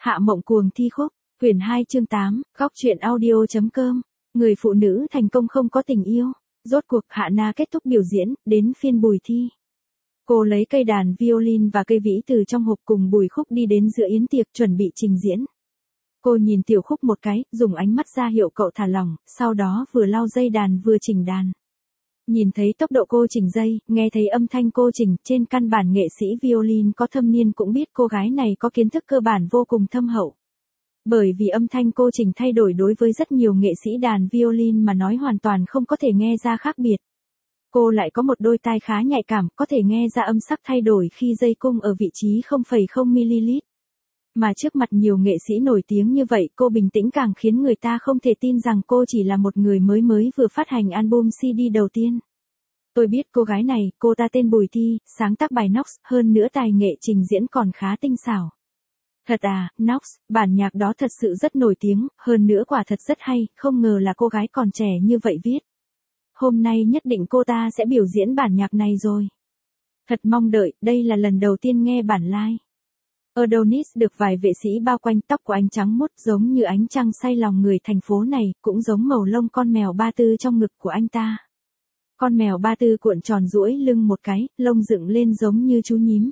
Hạ Mộng Cuồng thi khúc, quyển 2 chương 8, góc truyện audio.com. Người phụ nữ thành công không có tình yêu. Rốt cuộc Hạ Na kết thúc biểu diễn, đến phiên Bùi Thi. Cô lấy cây đàn violin và cây vĩ từ trong hộp cùng Bùi Khúc đi đến giữa yến tiệc chuẩn bị trình diễn. Cô nhìn Tiểu Khúc một cái, dùng ánh mắt ra hiệu cậu thả lỏng, sau đó vừa lau dây đàn vừa chỉnh đàn. Nhìn thấy tốc độ cô chỉnh dây, nghe thấy âm thanh cô chỉnh, trên căn bản nghệ sĩ violin có thâm niên cũng biết cô gái này có kiến thức cơ bản vô cùng thâm hậu. Bởi vì âm thanh cô chỉnh thay đổi đối với rất nhiều nghệ sĩ đàn violin mà nói hoàn toàn không có thể nghe ra khác biệt. Cô lại có một đôi tai khá nhạy cảm, có thể nghe ra âm sắc thay đổi khi dây cung ở vị trí 0,0 ml. Mà trước mặt nhiều nghệ sĩ nổi tiếng như vậy, cô bình tĩnh càng khiến người ta không thể tin rằng cô chỉ là một người mới vừa phát hành album CD đầu tiên. Tôi biết cô gái này, cô ta tên Bùi Thi, sáng tác bài Nox, hơn nữa tài nghệ trình diễn còn khá tinh xảo. Thật à, Nox, bản nhạc đó thật sự rất nổi tiếng, hơn nữa quả thật rất hay, không ngờ là cô gái còn trẻ như vậy viết. Hôm nay nhất định cô ta sẽ biểu diễn bản nhạc này rồi. Thật mong đợi, đây là lần đầu tiên nghe bản live. Adonis được vài vệ sĩ bao quanh, tóc của anh trắng muốt giống như ánh trăng say lòng người thành phố này, cũng giống màu lông con mèo Ba Tư trong ngực của anh ta. Con mèo Ba Tư cuộn tròn duỗi lưng một cái, lông dựng lên giống như chú nhím.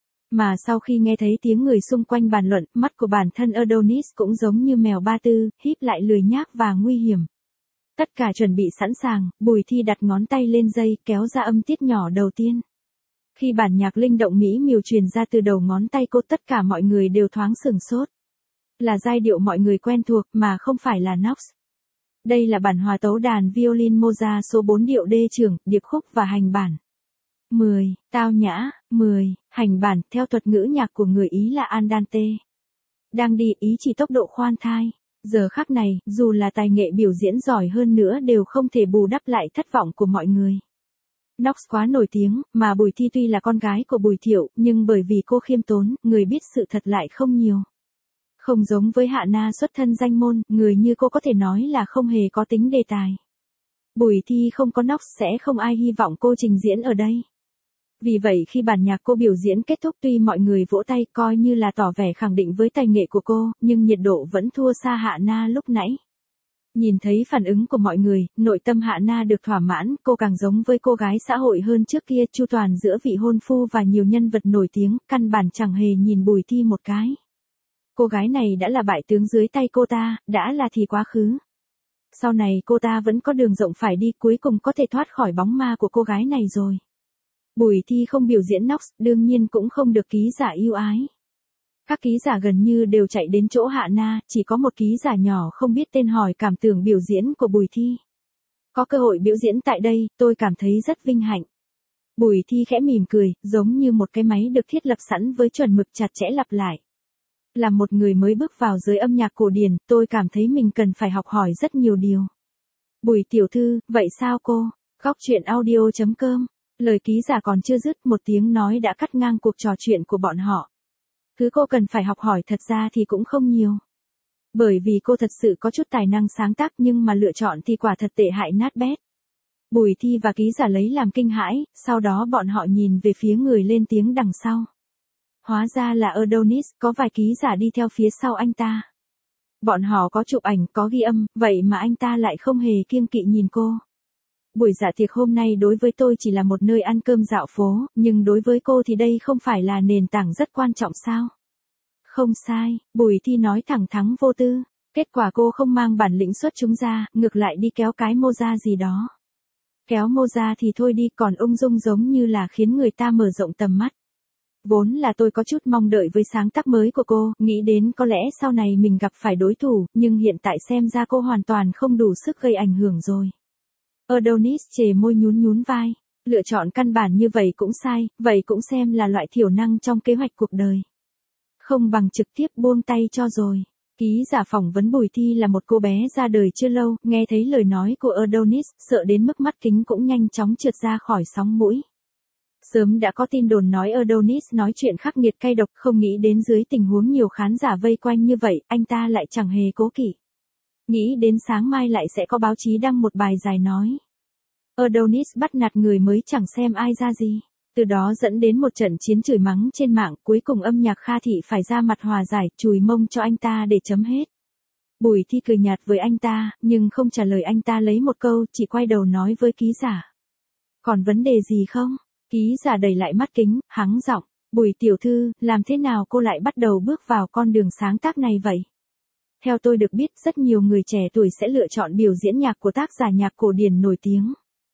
Mà sau khi nghe thấy tiếng người xung quanh bàn luận, mắt của bản thân Adonis cũng giống như mèo Ba Tư, híp lại lười nhác và nguy hiểm. Tất cả chuẩn bị sẵn sàng, Bùi Thi đặt ngón tay lên dây, kéo ra âm tiết nhỏ đầu tiên. Khi bản nhạc linh động mỹ miều truyền ra từ đầu ngón tay cô, tất cả mọi người đều thoáng sửng sốt. Là giai điệu mọi người quen thuộc mà không phải là Nox. Đây là bản hòa tấu đàn violin Mozart số 4 điệu D trưởng, điệp khúc và hành bản. 10. Tao nhã, 10. Hành bản, theo thuật ngữ nhạc của người Ý là andante. Đang đi, ý chỉ tốc độ khoan thai. Giờ khắc này, dù là tài nghệ biểu diễn giỏi hơn nữa đều không thể bù đắp lại thất vọng của mọi người. Nox quá nổi tiếng, mà Bùi Thi tuy là con gái của Bùi Thiệu, nhưng bởi vì cô khiêm tốn, người biết sự thật lại không nhiều. Không giống với Hạ Na xuất thân danh môn, người như cô có thể nói là không hề có tính đề tài. Bùi Thi không có Nox sẽ không ai hy vọng cô trình diễn ở đây. Vì vậy khi bản nhạc cô biểu diễn kết thúc, tuy mọi người vỗ tay coi như là tỏ vẻ khẳng định với tài nghệ của cô, nhưng nhiệt độ vẫn thua xa Hạ Na lúc nãy. Nhìn thấy phản ứng của mọi người, nội tâm Hạ Na được thỏa mãn, cô càng giống với cô gái xã hội hơn trước kia, chu toàn giữa vị hôn phu và nhiều nhân vật nổi tiếng, căn bản chẳng hề nhìn Bùi Thi một cái. Cô gái này đã là bại tướng dưới tay cô ta, đã là thì quá khứ. Sau này cô ta vẫn có đường rộng phải đi, cuối cùng có thể thoát khỏi bóng ma của cô gái này rồi. Bùi Thi không biểu diễn Nox, đương nhiên cũng không được ký giả yêu ái. Các ký giả gần như đều chạy đến chỗ Hạ Na, chỉ có một ký giả nhỏ không biết tên hỏi cảm tưởng biểu diễn của Bùi Thi. Có cơ hội biểu diễn tại đây, tôi cảm thấy rất vinh hạnh. Bùi Thi khẽ mỉm cười, giống như một cái máy được thiết lập sẵn với chuẩn mực chặt chẽ lặp lại. Là một người mới bước vào giới âm nhạc cổ điển, tôi cảm thấy mình cần phải học hỏi rất nhiều điều. Bùi tiểu thư, vậy sao cô? Góc truyện audio.com. Lời ký giả còn chưa dứt, một tiếng nói đã cắt ngang cuộc trò chuyện của bọn họ. Thứ cô cần phải học hỏi thật ra thì cũng không nhiều. Bởi vì cô thật sự có chút tài năng sáng tác nhưng mà lựa chọn thì quả thật tệ hại nát bét. Bùi Thi và ký giả lấy làm kinh hãi, sau đó bọn họ nhìn về phía người lên tiếng đằng sau. Hóa ra là Adonis, có vài ký giả đi theo phía sau anh ta. Bọn họ có chụp ảnh, có ghi âm, vậy mà anh ta lại không hề kiêng kỵ nhìn cô. Buổi dạ tiệc hôm nay đối với tôi chỉ là một nơi ăn cơm dạo phố, nhưng đối với cô thì đây không phải là nền tảng rất quan trọng sao? Không sai, Bùi Thi nói thẳng thắn vô tư. Kết quả cô không mang bản lĩnh xuất chúng ra, ngược lại đi kéo cái Mozart gì đó. Kéo Mozart thì thôi đi, còn ung dung giống như là khiến người ta mở rộng tầm mắt. Vốn là tôi có chút mong đợi với sáng tác mới của cô, nghĩ đến có lẽ sau này mình gặp phải đối thủ, nhưng hiện tại xem ra cô hoàn toàn không đủ sức gây ảnh hưởng rồi. Adonis chề môi nhún vai, lựa chọn căn bản như vậy cũng sai, vậy cũng xem là loại thiểu năng trong kế hoạch cuộc đời. Không bằng trực tiếp buông tay cho rồi. Ký giả phỏng vấn Bùi Thi là một cô bé ra đời chưa lâu, nghe thấy lời nói của Adonis, sợ đến mức mắt kính cũng nhanh chóng trượt ra khỏi sóng mũi. Sớm đã có tin đồn nói Adonis nói chuyện khắc nghiệt cay độc, không nghĩ đến dưới tình huống nhiều khán giả vây quanh như vậy, anh ta lại chẳng hề cố kỵ. Nghĩ đến sáng mai lại sẽ có báo chí đăng một bài dài nói. Adonis bắt nạt người mới chẳng xem ai ra gì. Từ đó dẫn đến một trận chiến chửi mắng trên mạng, cuối cùng âm nhạc Kha Thị phải ra mặt hòa giải, chùi mông cho anh ta để chấm hết. Bùi Thi cười nhạt với anh ta, nhưng không trả lời anh ta lấy một câu, chỉ quay đầu nói với ký giả. Còn vấn đề gì không? Ký giả đẩy lại mắt kính, hắng giọng. Bùi tiểu thư, làm thế nào cô lại bắt đầu bước vào con đường sáng tác này vậy? Theo tôi được biết, rất nhiều người trẻ tuổi sẽ lựa chọn biểu diễn nhạc của tác giả nhạc cổ điển nổi tiếng.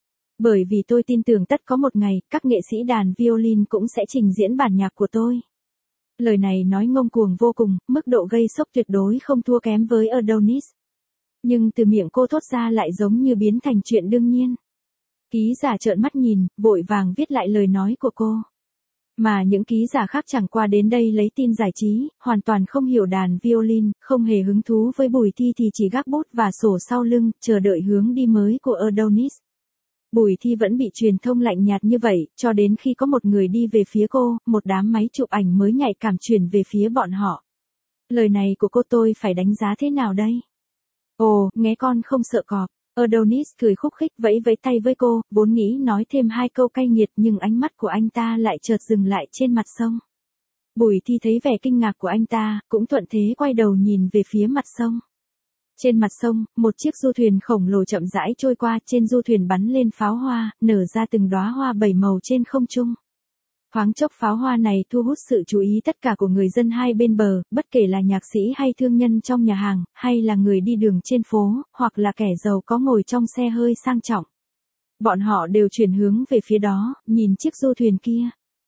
Bởi vì tôi tin tưởng tất có một ngày, các nghệ sĩ đàn violin cũng sẽ trình diễn bản nhạc của tôi. Lời này nói ngông cuồng vô cùng, mức độ gây sốc tuyệt đối không thua kém với Adonis. Nhưng từ miệng cô thốt ra lại giống như biến thành chuyện đương nhiên. Ký giả trợn mắt nhìn, vội vàng viết lại lời nói của cô. Mà những ký giả khác chẳng qua đến đây lấy tin giải trí, hoàn toàn không hiểu đàn violin, không hề hứng thú với Bùi Thi thì chỉ gác bút và sổ sau lưng, chờ đợi hướng đi mới của Adonis. Bùi Thi vẫn bị truyền thông lạnh nhạt như vậy, cho đến khi có một người đi về phía cô, một đám máy chụp ảnh mới nhạy cảm chuyển về phía bọn họ. Lời này của cô tôi phải đánh giá thế nào đây? Ồ, nghe con không sợ cọp. Adonis cười khúc khích vẫy vẫy tay với cô, vốn nghĩ nói thêm hai câu cay nghiệt nhưng ánh mắt của anh ta lại chợt dừng lại trên mặt sông. Bùi Thi thấy vẻ kinh ngạc của anh ta, cũng thuận thế quay đầu nhìn về phía mặt sông. Trên mặt sông, một chiếc du thuyền khổng lồ chậm rãi trôi qua, trên du thuyền bắn lên pháo hoa, nở ra từng đóa hoa bảy màu trên không trung. Thoáng chốc pháo hoa này thu hút sự chú ý tất cả của người dân hai bên bờ, bất kể là nhạc sĩ hay thương nhân trong nhà hàng, hay là người đi đường trên phố, hoặc là kẻ giàu có ngồi trong xe hơi sang trọng. Bọn họ đều chuyển hướng về phía đó, nhìn chiếc du thuyền kia.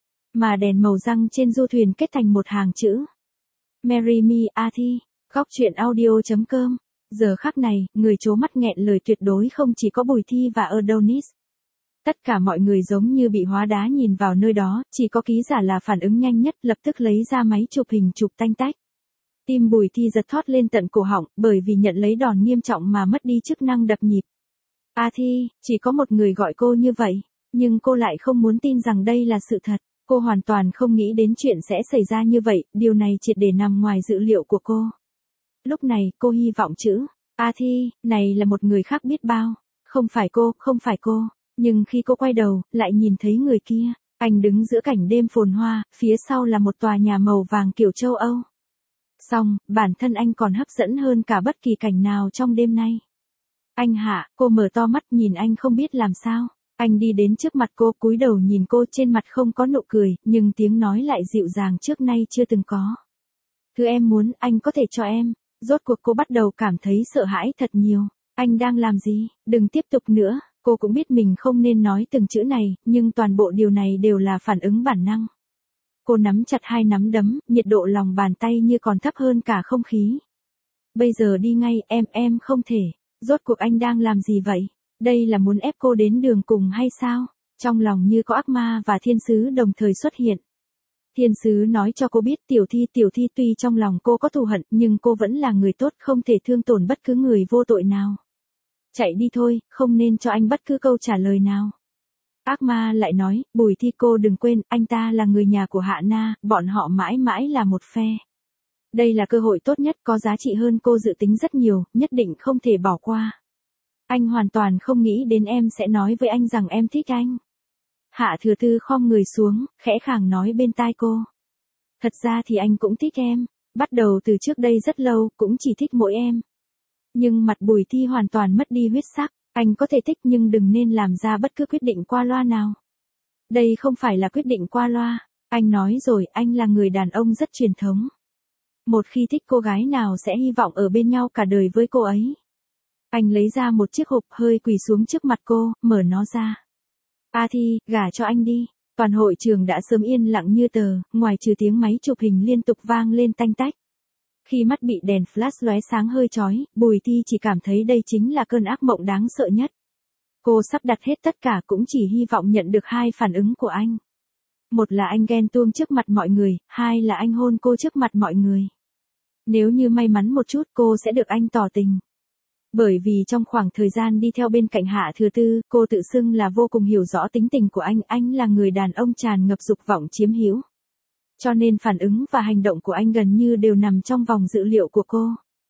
Mà đèn màu răng trên du thuyền kết thành một hàng chữ. Marry me, Athi. Góc truyện audio.com. Giờ khắc này, người trố mắt nghẹn lời tuyệt đối không chỉ có Bùi Thi và Adonis. Tất cả mọi người giống như bị hóa đá nhìn vào nơi đó, chỉ có ký giả là phản ứng nhanh nhất, lập tức lấy ra máy chụp hình chụp tanh tách. Tim Bùi Thi giật thót lên tận cổ họng, bởi vì nhận lấy đòn nghiêm trọng mà mất đi chức năng đập nhịp. Thi, chỉ có một người gọi cô như vậy, nhưng cô lại không muốn tin rằng đây là sự thật. Cô hoàn toàn không nghĩ đến chuyện sẽ xảy ra như vậy, điều này triệt để nằm ngoài dự liệu của cô. Lúc này, cô hy vọng chữ Thi, này là một người khác biết bao. Không phải cô, không phải cô. Nhưng khi cô quay đầu, lại nhìn thấy người kia. Anh đứng giữa cảnh đêm phồn hoa, phía sau là một tòa nhà màu vàng kiểu châu Âu. Xong, bản thân anh còn hấp dẫn hơn cả bất kỳ cảnh nào trong đêm nay. Anh Hạ, cô mở to mắt nhìn anh không biết làm sao. Anh đi đến trước mặt cô, cúi đầu nhìn cô, trên mặt không có nụ cười, nhưng tiếng nói lại dịu dàng trước nay chưa từng có. Thứ em muốn, anh có thể cho em. Rốt cuộc cô bắt đầu cảm thấy sợ hãi thật nhiều. Anh đang làm gì? Đừng tiếp tục nữa. Cô cũng biết mình không nên nói từng chữ này, nhưng toàn bộ điều này đều là phản ứng bản năng. Cô nắm chặt hai nắm đấm, nhiệt độ lòng bàn tay như còn thấp hơn cả không khí. Bây giờ đi ngay, em không thể. Rốt cuộc anh đang làm gì vậy? Đây là muốn ép cô đến đường cùng hay sao? Trong lòng như có ác ma và thiên sứ đồng thời xuất hiện. Thiên sứ nói cho cô biết tiểu thi tuy trong lòng cô có thù hận nhưng cô vẫn là người tốt, không thể thương tổn bất cứ người vô tội nào. Chạy đi thôi, không nên cho anh bất cứ câu trả lời nào. Ác ma lại nói, Bùi Thi cô đừng quên, anh ta là người nhà của Hạ Na, bọn họ mãi mãi là một phe. Đây là cơ hội tốt nhất, có giá trị hơn cô dự tính rất nhiều, nhất định không thể bỏ qua. Anh hoàn toàn không nghĩ đến em sẽ nói với anh rằng em thích anh. Hạ Thừa Tư khom người xuống, khẽ khàng nói bên tai cô. Thật ra thì anh cũng thích em, bắt đầu từ trước đây rất lâu, cũng chỉ thích mỗi em. Nhưng mặt Bùi Thi hoàn toàn mất đi huyết sắc, anh có thể thích nhưng đừng nên làm ra bất cứ quyết định qua loa nào. Đây không phải là quyết định qua loa, anh nói rồi, anh là người đàn ông rất truyền thống. Một khi thích cô gái nào sẽ hy vọng ở bên nhau cả đời với cô ấy. Anh lấy ra một chiếc hộp, hơi quỳ xuống trước mặt cô, mở nó ra. Thi, gả cho anh đi. Toàn hội trường đã sớm yên lặng như tờ, ngoài trừ tiếng máy chụp hình liên tục vang lên tanh tách. Khi mắt bị đèn flash lóe sáng hơi chói, Bùi Thi chỉ cảm thấy đây chính là cơn ác mộng đáng sợ nhất. Cô sắp đặt hết tất cả cũng chỉ hy vọng nhận được hai phản ứng của anh. Một là anh ghen tuông trước mặt mọi người, hai là anh hôn cô trước mặt mọi người. Nếu như may mắn một chút cô sẽ được anh tỏ tình. Bởi vì trong khoảng thời gian đi theo bên cạnh Hạ Thừa Tư, cô tự xưng là vô cùng hiểu rõ tính tình của anh là người đàn ông tràn ngập dục vọng chiếm hữu. Cho nên phản ứng và hành động của anh gần như đều nằm trong vòng dự liệu của cô.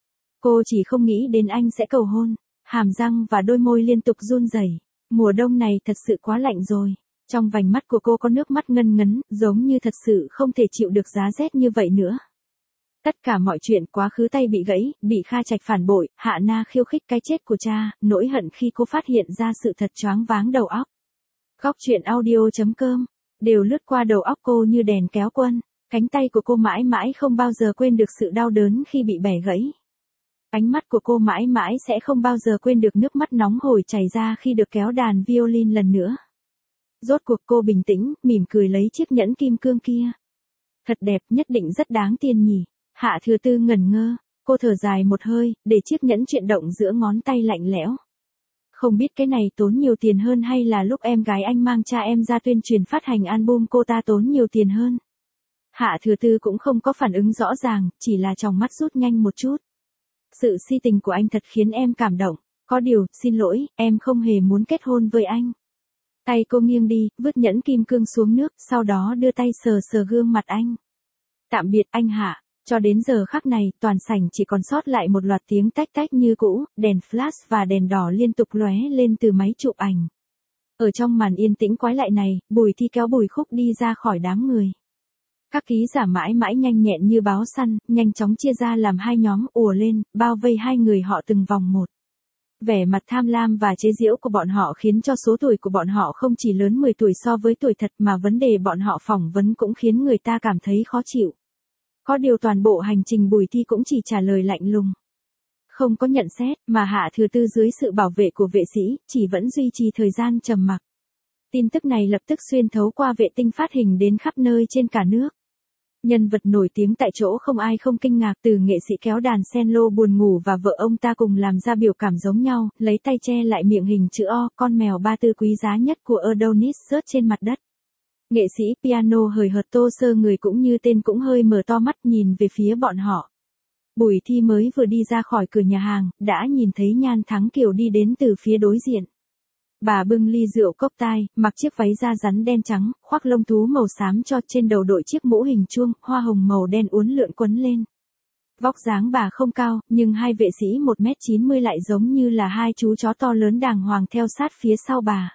Cô chỉ không nghĩ đến anh sẽ cầu hôn, hàm răng và đôi môi liên tục run rẩy. Mùa đông này thật sự quá lạnh rồi. Trong vành mắt của cô có nước mắt ngân ngấn, giống như thật sự không thể chịu được giá rét như vậy nữa. Tất cả mọi chuyện quá khứ tay bị gãy, bị Kha Trạch phản bội, Hạ Na khiêu khích cái chết của cha, nỗi hận khi cô phát hiện ra sự thật choáng váng đầu óc. Góc truyện audio.com đều lướt qua đầu óc cô như đèn kéo quân, cánh tay của cô mãi mãi không bao giờ quên được sự đau đớn khi bị bẻ gãy. Ánh mắt của cô mãi mãi sẽ không bao giờ quên được nước mắt nóng hổi chảy ra khi được kéo đàn violin lần nữa. Rốt cuộc cô bình tĩnh, mỉm cười lấy chiếc nhẫn kim cương kia. Thật đẹp, nhất định rất đáng tiền nhỉ. Hạ Thừa Tư ngẩn ngơ, cô thở dài một hơi, để chiếc nhẫn chuyển động giữa ngón tay lạnh lẽo. Không biết cái này tốn nhiều tiền hơn hay là lúc em gái anh mang cha em ra tuyên truyền phát hành album cô ta tốn nhiều tiền hơn. Hạ Thừa Tư cũng không có phản ứng rõ ràng, chỉ là tròng mắt rút nhanh một chút. Sự si tình của anh thật khiến em cảm động, có điều, xin lỗi, em không hề muốn kết hôn với anh. Tay cô nghiêng đi, vứt nhẫn kim cương xuống nước, sau đó đưa tay sờ sờ gương mặt anh. Tạm biệt anh Hạ. Cho đến giờ khắc này, toàn sảnh chỉ còn sót lại một loạt tiếng tách tách như cũ, đèn flash và đèn đỏ liên tục lóe lên từ máy chụp ảnh. Ở trong màn yên tĩnh quái lạ này, Bùi Thi kéo Bùi Khúc đi ra khỏi đám người. Các ký giả mãi mãi nhanh nhẹn như báo săn, nhanh chóng chia ra làm hai nhóm ùa lên, bao vây hai người họ từng vòng một. Vẻ mặt tham lam và chế giễu của bọn họ khiến cho số tuổi của bọn họ không chỉ lớn 10 tuổi so với tuổi thật mà vấn đề bọn họ phỏng vấn cũng khiến người ta cảm thấy khó chịu. Có điều toàn bộ hành trình Bùi Thi cũng chỉ trả lời lạnh lùng. Không có nhận xét, mà Hạ Thừa Tư dưới sự bảo vệ của vệ sĩ, chỉ vẫn duy trì thời gian trầm mặc. Tin tức này lập tức xuyên thấu qua vệ tinh phát hình đến khắp nơi trên cả nước. Nhân vật nổi tiếng tại chỗ không ai không kinh ngạc, từ nghệ sĩ kéo đàn cello buồn ngủ và vợ ông ta cùng làm ra biểu cảm giống nhau, lấy tay che lại miệng hình chữ O, con mèo ba tư quý giá nhất của Adonis rớt trên mặt đất. Nghệ sĩ piano hời hợt Tô Sơ người cũng như tên cũng hơi mở to mắt nhìn về phía bọn họ. Bùi Thi mới vừa đi ra khỏi cửa nhà hàng, đã nhìn thấy Nhan Thắng Kiều đi đến từ phía đối diện. Bà bưng ly rượu cốc tai, mặc chiếc váy da rắn đen trắng, khoác lông thú màu xám cho trên đầu đội chiếc mũ hình chuông, hoa hồng màu đen uốn lượn quấn lên. Vóc dáng bà không cao, nhưng hai vệ sĩ 1m90 lại giống như là hai chú chó to lớn đàng hoàng theo sát phía sau bà.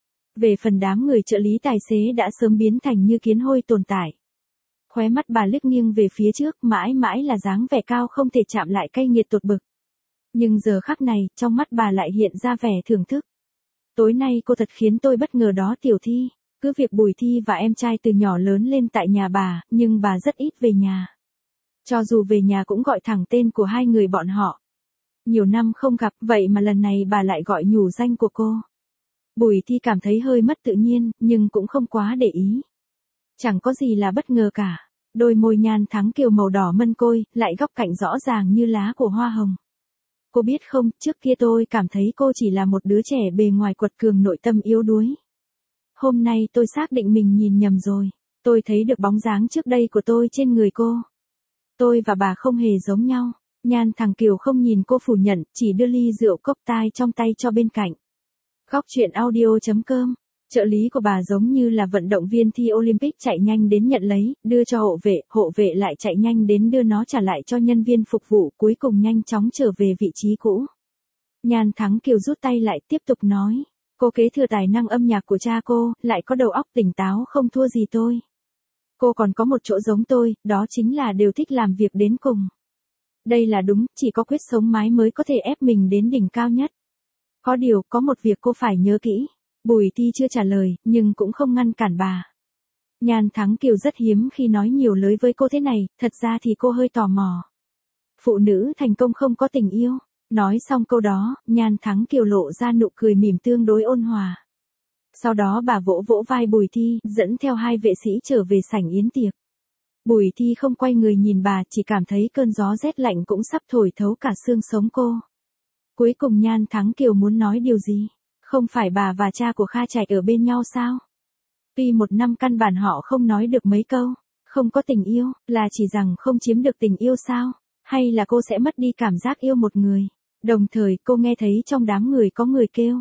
Về phần đám người trợ lý tài xế đã sớm biến thành như kiến hôi tồn tại. Khóe mắt bà liếc nghiêng về phía trước, mãi mãi là dáng vẻ cao không thể chạm lại cay nghiệt tột bực. Nhưng giờ khắc này, trong mắt bà lại hiện ra vẻ thưởng thức. Tối nay cô thật khiến tôi bất ngờ đó Tiểu Thi, cứ việc Bùi Thi và em trai từ nhỏ lớn lên tại nhà bà, nhưng bà rất ít về nhà. Cho dù về nhà cũng gọi thẳng tên của hai người bọn họ. Nhiều năm không gặp, vậy mà lần này bà lại gọi nhủ danh của cô. Bùi Thi cảm thấy hơi mất tự nhiên, nhưng cũng không quá để ý. Chẳng có gì là bất ngờ cả. Đôi môi Nhan Thắng Kiều màu đỏ mân côi, lại góc cạnh rõ ràng như lá của hoa hồng. Cô biết không, trước kia tôi cảm thấy cô chỉ là một đứa trẻ bề ngoài quật cường nội tâm yếu đuối. Hôm nay tôi xác định mình nhìn nhầm rồi. Tôi thấy được bóng dáng trước đây của tôi trên người cô. Tôi và bà không hề giống nhau. Nhan Thắng Kiều không nhìn cô phủ nhận, chỉ đưa ly rượu cốc tai trong tay cho bên cạnh. Góc truyện audio.com Trợ lý của bà giống như là vận động viên thi Olympic chạy nhanh đến nhận lấy, đưa cho hộ vệ lại chạy nhanh đến đưa nó trả lại cho nhân viên phục vụ, cuối cùng nhanh chóng trở về vị trí cũ. Nhan Thắng Kiều rút tay lại tiếp tục nói, cô kế thừa tài năng âm nhạc của cha cô, lại có đầu óc tỉnh táo không thua gì tôi. Cô còn có một chỗ giống tôi, đó chính là đều thích làm việc đến cùng. Đây là đúng, chỉ có quyết sống mái mới có thể ép mình đến đỉnh cao nhất. Có điều, có một việc cô phải nhớ kỹ. Bùi Thi chưa trả lời, nhưng cũng không ngăn cản bà. Nhan Thắng Kiều rất hiếm khi nói nhiều lời với cô thế này, thật ra thì cô hơi tò mò. Phụ nữ thành công không có tình yêu. Nói xong câu đó, Nhan Thắng Kiều lộ ra nụ cười mỉm tương đối ôn hòa. Sau đó bà vỗ vỗ vai Bùi Thi, dẫn theo hai vệ sĩ trở về sảnh yến tiệc. Bùi Thi không quay người nhìn bà, chỉ cảm thấy cơn gió rét lạnh cũng sắp thổi thấu cả xương sống cô. Cuối cùng Nhan Thắng Kiều muốn nói điều gì? Không phải bà và cha của Kha Trạch ở bên nhau sao? Tuy một năm căn bản họ không nói được mấy câu, không có tình yêu, là chỉ rằng không chiếm được tình yêu sao? Hay là cô sẽ mất đi cảm giác yêu một người? Đồng thời cô nghe thấy trong đám người có người kêu.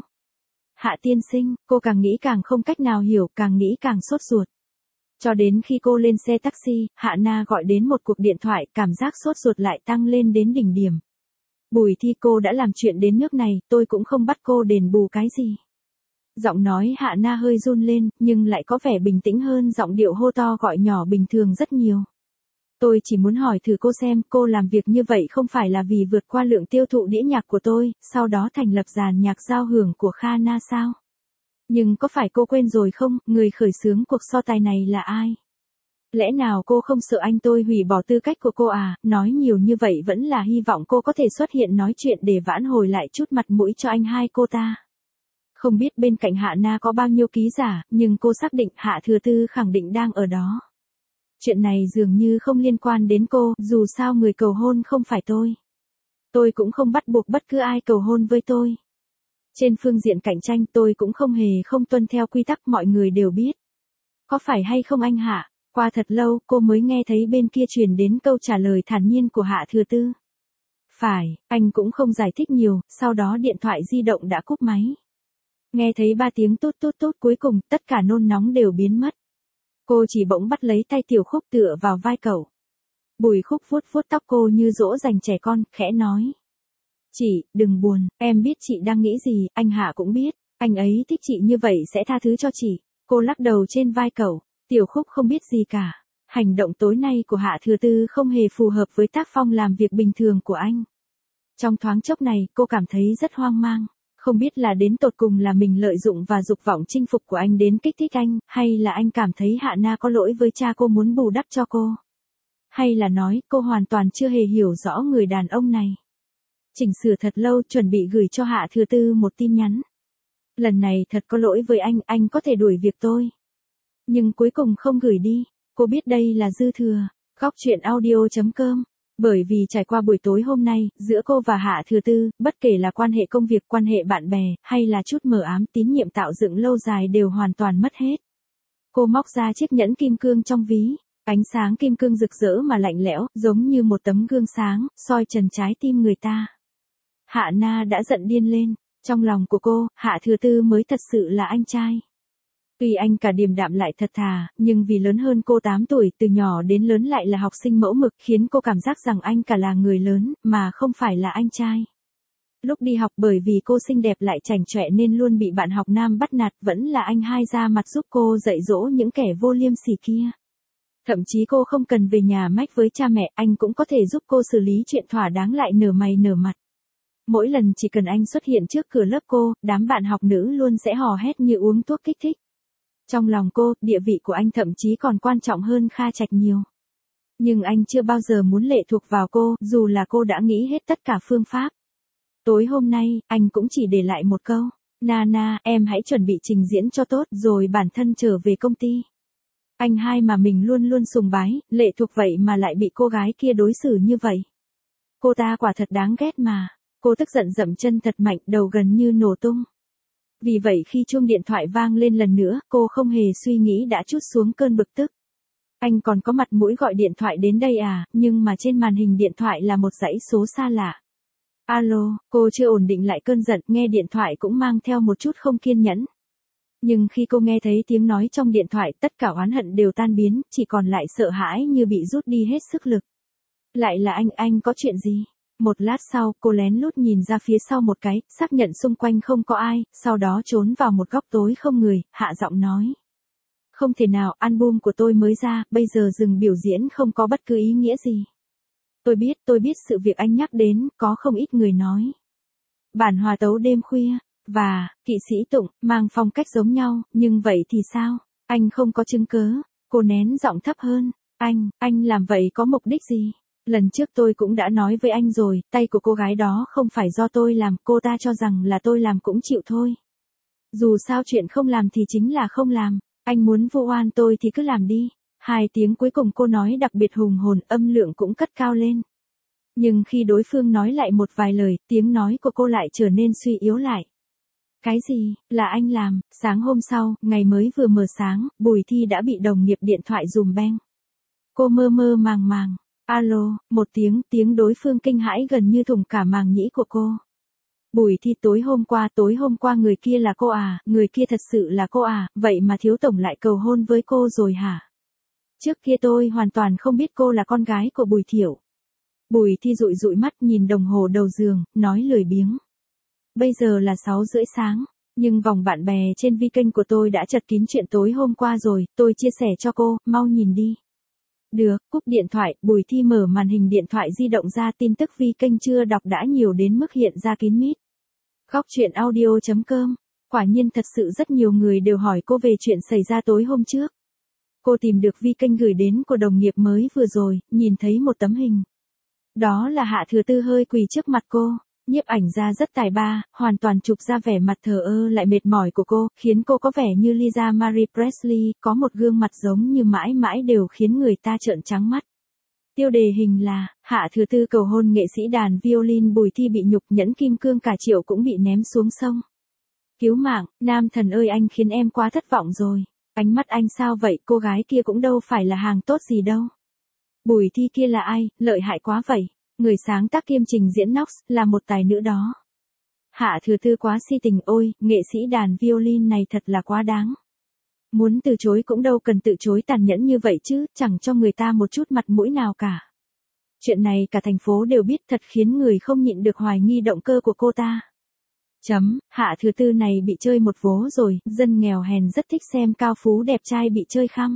Hạ tiên sinh, cô càng nghĩ càng không cách nào hiểu, càng nghĩ càng sốt ruột. Cho đến khi cô lên xe taxi, Hạ Na gọi đến một cuộc điện thoại, cảm giác sốt ruột lại tăng lên đến đỉnh điểm. Bùi Thi, cô đã làm chuyện đến nước này, tôi cũng không bắt cô đền bù cái gì. Giọng nói Hạ Na hơi run lên, nhưng lại có vẻ bình tĩnh hơn giọng điệu hô to gọi nhỏ bình thường rất nhiều. Tôi chỉ muốn hỏi thử cô xem, cô làm việc như vậy không phải là vì vượt qua lượng tiêu thụ đĩa nhạc của tôi, sau đó thành lập dàn nhạc giao hưởng của Kha Na sao? Nhưng có phải cô quên rồi không, người khởi xướng cuộc so tài này là ai? Lẽ nào cô không sợ anh tôi hủy bỏ tư cách của cô à, nói nhiều như vậy vẫn là hy vọng cô có thể xuất hiện nói chuyện để vãn hồi lại chút mặt mũi cho anh hai cô ta. Không biết bên cạnh Hạ Na có bao nhiêu ký giả, nhưng cô xác định Hạ Thừa Tư khẳng định đang ở đó. Chuyện này dường như không liên quan đến cô, dù sao người cầu hôn không phải tôi. Tôi cũng không bắt buộc bất cứ ai cầu hôn với tôi. Trên phương diện cạnh tranh tôi cũng không hề không tuân theo quy tắc mọi người đều biết. Có phải hay không anh Hạ? Qua thật lâu cô mới nghe thấy bên kia truyền đến câu trả lời thản nhiên của Hạ Thừa Tư. Phải, anh cũng không giải thích nhiều, sau đó điện thoại di động đã cúp máy. Nghe thấy 3 tiếng tút tút tút cuối cùng, tất cả nôn nóng đều biến mất. Cô chỉ bỗng bắt lấy tay Tiểu Khúc tựa vào vai cậu. Bùi Khúc vuốt vuốt tóc cô như dỗ dành trẻ con, khẽ nói. Chị, đừng buồn, em biết chị đang nghĩ gì, anh Hạ cũng biết, anh ấy thích chị như vậy sẽ tha thứ cho chị. Cô lắc đầu trên vai cậu, Tiểu Khúc không biết gì cả. Hành động tối nay của Hạ Thừa Tư không hề phù hợp với tác phong làm việc bình thường của anh. Trong thoáng chốc này, cô cảm thấy rất hoang mang. Không biết là đến tột cùng là mình lợi dụng và dục vọng chinh phục của anh đến kích thích anh, hay là anh cảm thấy Hạ Na có lỗi với cha cô muốn bù đắp cho cô. Hay là nói cô hoàn toàn chưa hề hiểu rõ người đàn ông này. Chỉnh sửa thật lâu chuẩn bị gửi cho Hạ Thừa Tư một tin nhắn. Lần này thật có lỗi với anh có thể đuổi việc tôi. Nhưng cuối cùng không gửi đi, cô biết đây là dư thừa. Góc truyện audio.com. Bởi vì trải qua buổi tối hôm nay, giữa cô và Hạ Thừa Tư, bất kể là quan hệ công việc, quan hệ bạn bè, hay là chút mờ ám tín nhiệm tạo dựng lâu dài đều hoàn toàn mất hết. Cô móc ra chiếc nhẫn kim cương trong ví, ánh sáng kim cương rực rỡ mà lạnh lẽo, giống như một tấm gương sáng, soi trần trái tim người ta. Hạ Na đã giận điên lên, trong lòng của cô, Hạ Thừa Tư mới thật sự là anh trai. Tuy anh cả điềm đạm lại thật thà, nhưng vì lớn hơn cô 8 tuổi, từ nhỏ đến lớn lại là học sinh mẫu mực, khiến cô cảm giác rằng anh cả là người lớn, mà không phải là anh trai. Lúc đi học bởi vì cô xinh đẹp lại chảnh chọe nên luôn bị bạn học nam bắt nạt, vẫn là anh hai ra mặt giúp cô dạy dỗ những kẻ vô liêm sỉ kia. Thậm chí cô không cần về nhà mách với cha mẹ, anh cũng có thể giúp cô xử lý chuyện thỏa đáng lại nở mày nở mặt. Mỗi lần chỉ cần anh xuất hiện trước cửa lớp cô, đám bạn học nữ luôn sẽ hò hét như uống thuốc kích thích. Trong lòng cô, địa vị của anh thậm chí còn quan trọng hơn Kha Trạch nhiều. Nhưng anh chưa bao giờ muốn lệ thuộc vào cô, dù là cô đã nghĩ hết tất cả phương pháp. Tối hôm nay, anh cũng chỉ để lại một câu. Na, em hãy chuẩn bị trình diễn cho tốt rồi bản thân trở về công ty. Anh hai mà mình luôn luôn sùng bái, lệ thuộc vậy mà lại bị cô gái kia đối xử như vậy. Cô ta quả thật đáng ghét mà. Cô tức giận dậm chân thật mạnh, đầu gần như nổ tung. Vì vậy khi chuông điện thoại vang lên lần nữa, cô không hề suy nghĩ đã trút xuống cơn bực tức. Anh còn có mặt mũi gọi điện thoại đến đây à, nhưng mà trên màn hình điện thoại là một dãy số xa lạ. Alo, cô chưa ổn định lại cơn giận, nghe điện thoại cũng mang theo một chút không kiên nhẫn. Nhưng khi cô nghe thấy tiếng nói trong điện thoại, tất cả oán hận đều tan biến, chỉ còn lại sợ hãi như bị rút đi hết sức lực. Lại là anh có chuyện gì? Một lát sau, cô lén lút nhìn ra phía sau một cái, xác nhận xung quanh không có ai, sau đó trốn vào một góc tối không người, hạ giọng nói. Không thể nào, album của tôi mới ra, bây giờ dừng biểu diễn không có bất cứ ý nghĩa gì. Tôi biết sự việc anh nhắc đến, có không ít người nói. Bản hòa tấu đêm khuya, và, kỵ sĩ tụng, mang phong cách giống nhau, nhưng vậy thì sao? Anh không có chứng cớ, cô nén giọng thấp hơn. Anh làm vậy có mục đích gì? Lần trước tôi cũng đã nói với anh rồi, tay của cô gái đó không phải do tôi làm, cô ta cho rằng là tôi làm cũng chịu thôi. Dù sao chuyện không làm thì chính là không làm, anh muốn vu oan tôi thì cứ làm đi. 2 tiếng cuối cùng cô nói đặc biệt hùng hồn, âm lượng cũng cất cao lên. Nhưng khi đối phương nói lại một vài lời, tiếng nói của cô lại trở nên suy yếu lại. Cái gì, là anh làm? Sáng hôm sau, ngày mới vừa mờ sáng, Bùi Thi đã bị đồng nghiệp điện thoại dùm beng. Cô mơ mơ màng màng. Alo, một tiếng đối phương kinh hãi gần như thủng cả màng nhĩ của cô. Bùi Thi, tối hôm qua người kia là cô à, người kia thật sự là cô à, vậy mà thiếu tổng lại cầu hôn với cô rồi hả? Trước kia tôi hoàn toàn không biết cô là con gái của Bùi Thiệu. Bùi Thi dụi dụi mắt nhìn đồng hồ đầu giường, nói lười biếng. Bây giờ là 6 rưỡi sáng, Nhưng vòng bạn bè trên vi kênh của tôi đã chật kín chuyện tối hôm qua rồi, tôi chia sẻ cho cô, mau nhìn đi. Được, cúp điện thoại, Bùi Thi mở màn hình điện thoại di động ra, tin tức vi kênh chưa đọc đã nhiều đến mức hiện ra kín mít. Góc chuyện audio.com. Quả nhiên thật sự rất nhiều người đều hỏi cô về chuyện xảy ra tối hôm trước. Cô tìm được vi kênh gửi đến của đồng nghiệp mới vừa rồi, nhìn thấy một tấm hình. Đó là Hạ Thừa Tư hơi quỳ trước mặt cô. Nhiếp ảnh ra rất tài ba, hoàn toàn chụp ra vẻ mặt thờ ơ lại mệt mỏi của cô, khiến cô có vẻ như Lisa Marie Presley, có một gương mặt giống như mãi mãi đều khiến người ta trợn trắng mắt. Tiêu đề hình là, Hạ Thừa Tư cầu hôn nghệ sĩ đàn violin Bùi Thi bị nhục, nhẫn kim cương cả triệu cũng bị ném xuống sông. Cứu mạng, nam thần ơi anh khiến em quá thất vọng rồi. Ánh mắt anh sao vậy, cô gái kia cũng đâu phải là hàng tốt gì đâu. Bùi Thi kia là ai, lợi hại quá vậy. Người sáng tác kiêm trình diễn Nox, là một tài nữ đó. Hạ Thừa Tư quá si tình, ôi, nghệ sĩ đàn violin này thật là quá đáng. Muốn từ chối cũng đâu cần tự chối tàn nhẫn như vậy chứ, chẳng cho người ta một chút mặt mũi nào cả. Chuyện này cả thành phố đều biết, thật khiến người không nhịn được hoài nghi động cơ của cô ta. Hạ Thừa Tư này bị chơi một vố rồi, dân nghèo hèn rất thích xem cao phú đẹp trai bị chơi khăm.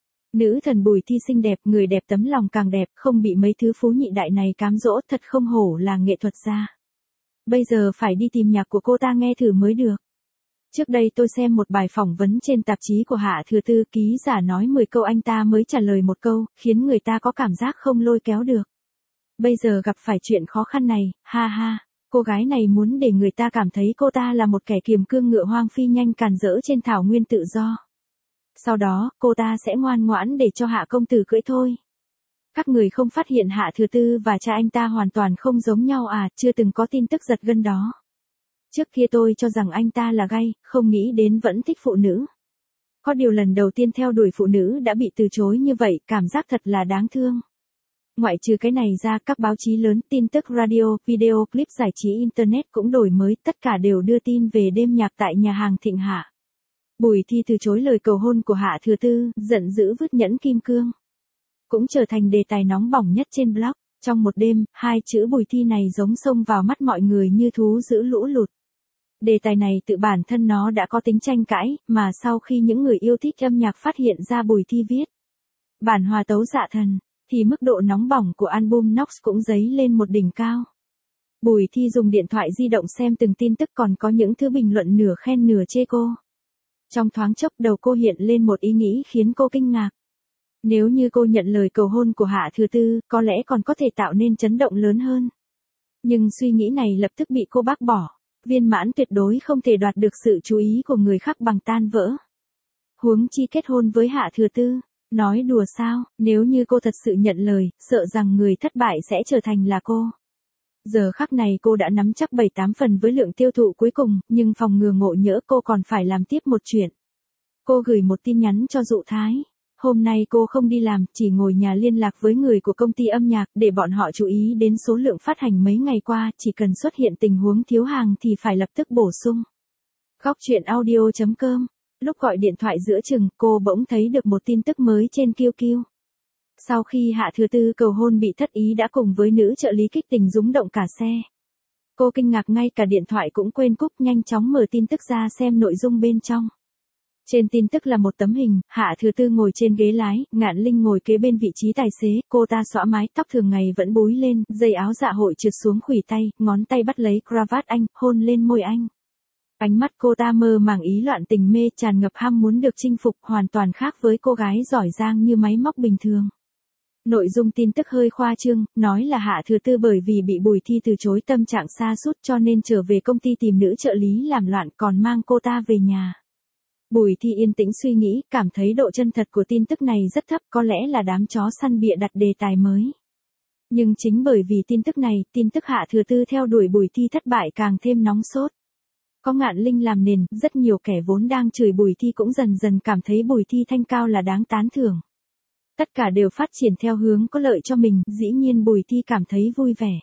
Nữ thần Bùi Thi xinh đẹp, người đẹp tấm lòng càng đẹp, không bị mấy thứ phú nhị đại này cám dỗ, thật không hổ là nghệ thuật gia. Bây giờ phải đi tìm nhạc của cô ta nghe thử mới được. Trước đây tôi xem một bài phỏng vấn trên tạp chí của Hạ Thừa Tư, ký giả nói 10 câu anh ta mới trả lời một câu, khiến người ta có cảm giác không lôi kéo được. Bây giờ gặp phải chuyện khó khăn này, ha ha, cô gái này muốn để người ta cảm thấy cô ta là một kẻ kiềm cương ngựa hoang phi nhanh càn rỡ trên thảo nguyên tự do. Sau đó, cô ta sẽ ngoan ngoãn để cho Hạ công tử cưỡi thôi. Các người không phát hiện Hạ Thừa Tư và cha anh ta hoàn toàn không giống nhau à, chưa từng có tin tức giật gân đó. Trước kia tôi cho rằng anh ta là gay, không nghĩ đến vẫn thích phụ nữ. Có điều lần đầu tiên theo đuổi phụ nữ đã bị từ chối như vậy, cảm giác thật là đáng thương. Ngoại trừ cái này ra, các báo chí lớn, tin tức radio, video, clip giải trí internet cũng đổi mới, tất cả đều đưa tin về đêm nhạc tại nhà hàng Thịnh Hạ. Bùi Thi từ chối lời cầu hôn của Hạ Thừa Tư, giận dữ vứt nhẫn kim cương. Cũng trở thành đề tài nóng bỏng nhất trên blog. Trong một đêm, hai chữ Bùi Thi này giống xông vào mắt mọi người như thú giữ lũ lụt. Đề tài này tự bản thân nó đã có tính tranh cãi, mà sau khi những người yêu thích âm nhạc phát hiện ra Bùi Thi viết bản hòa tấu Dạ Thần, thì mức độ nóng bỏng của album Nox cũng dấy lên một đỉnh cao. Bùi Thi dùng điện thoại di động xem từng tin tức, còn có những thứ bình luận nửa khen nửa chê cô. Trong thoáng chốc đầu cô hiện lên một ý nghĩ khiến cô kinh ngạc. Nếu như cô nhận lời cầu hôn của Hạ Thừa Tư, có lẽ còn có thể tạo nên chấn động lớn hơn. Nhưng suy nghĩ này lập tức bị cô bác bỏ. Viên mãn tuyệt đối không thể đoạt được sự chú ý của người khác bằng tan vỡ. Huống chi kết hôn với Hạ Thừa Tư. Nói đùa sao, nếu như cô thật sự nhận lời, sợ rằng người thất bại sẽ trở thành là cô. Giờ khắc này cô đã nắm chắc 7-8 phần với lượng tiêu thụ cuối cùng, nhưng phòng ngừa ngộ nhỡ cô còn phải làm tiếp một chuyện. Cô gửi một tin nhắn cho Dụ Thái. Hôm nay cô không đi làm, chỉ ngồi nhà liên lạc với người của công ty âm nhạc để bọn họ chú ý đến số lượng phát hành mấy ngày qua, chỉ cần xuất hiện tình huống thiếu hàng thì phải lập tức bổ sung. Góc chuyện audio.com. Lúc gọi điện thoại giữa chừng, cô bỗng thấy được một tin tức mới trên QQ. Sau khi Hạ Thừa Tư cầu hôn bị thất ý đã cùng với nữ trợ lý kích tình rúng động cả xe. Cô kinh ngạc ngay cả điện thoại cũng quên cúp, nhanh chóng mở tin tức ra xem nội dung bên trong. Trên tin tức là một tấm hình, Hạ Thừa Tư ngồi trên ghế lái, Ngạn Linh ngồi kế bên vị trí tài xế, cô ta xõa mái tóc thường ngày vẫn búi lên, dây áo dạ hội trượt xuống khuỷu tay, ngón tay bắt lấy cravat anh, hôn lên môi anh. Ánh mắt cô ta mơ màng ý loạn tình mê, tràn ngập ham muốn được chinh phục, hoàn toàn khác với cô gái giỏi giang như máy móc bình thường. Nội dung tin tức hơi khoa trương, nói là Hạ Thừa Tư bởi vì bị Bùi Thi từ chối, tâm trạng sa sút cho nên trở về công ty tìm nữ trợ lý làm loạn, còn mang cô ta về nhà. Bùi Thi yên tĩnh suy nghĩ, cảm thấy độ chân thật của tin tức này rất thấp, có lẽ là đám chó săn bịa đặt đề tài mới. Nhưng chính bởi vì tin tức này, tin tức Hạ Thừa Tư theo đuổi Bùi Thi thất bại càng thêm nóng sốt. Có Ngạn Linh làm nền, rất nhiều kẻ vốn đang chửi Bùi Thi cũng dần dần cảm thấy Bùi Thi thanh cao là đáng tán thưởng. Tất cả đều phát triển theo hướng có lợi cho mình, dĩ nhiên Bùi Thi cảm thấy vui vẻ.